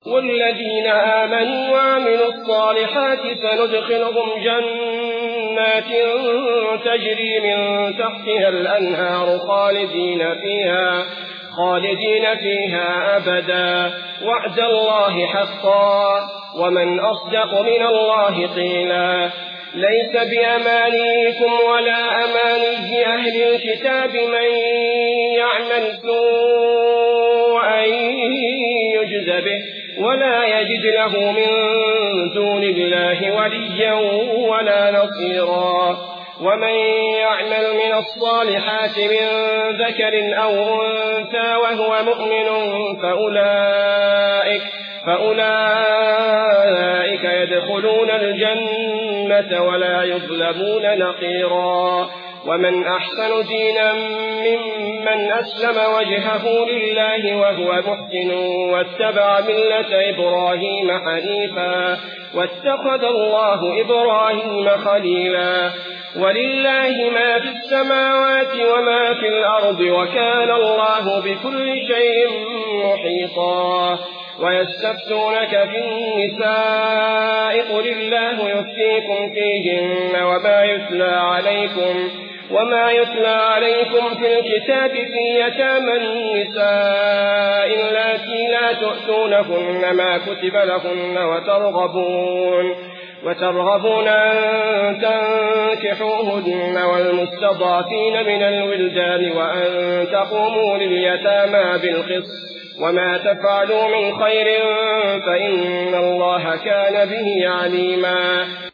والذين آمنوا وعملوا الصالحات سندخلهم جنات تجري من تحتها الأنهار خالدين فيها أبدا وعد الله حقا ومن أصدق من الله قيلا ليس بأمانيكم ولا أماني أهل الكتاب من يعمل سوءا يجز به ولا يجد له من دون الله وليا ولا نصيرا ومن يعمل من الصالحات من ذكر أو أنثى وهو مؤمن فأولئك يدخلون الجنة ولا يظلمون نقيرا ومن أحسن دينا ممن أسلم وجهه لله وهو محسن واتبع ملة إبراهيم حنيفا واتخذ الله إبراهيم خليلا ولله ما في السماوات وما في الأرض وكان الله بكل شيء محيطا ويستفتونك في النساء قل الله يفتيكم فيهن وما يتلى عليكم في الكتاب في يتامى النساء اللاتي لا تؤتونهن ما كتب لهن وترغبون أن تنكحوهن والمستضعفين من الولدان وأن تقوموا لليتامى بالقسط وما تفعلوا من خير فإن الله كان به عليما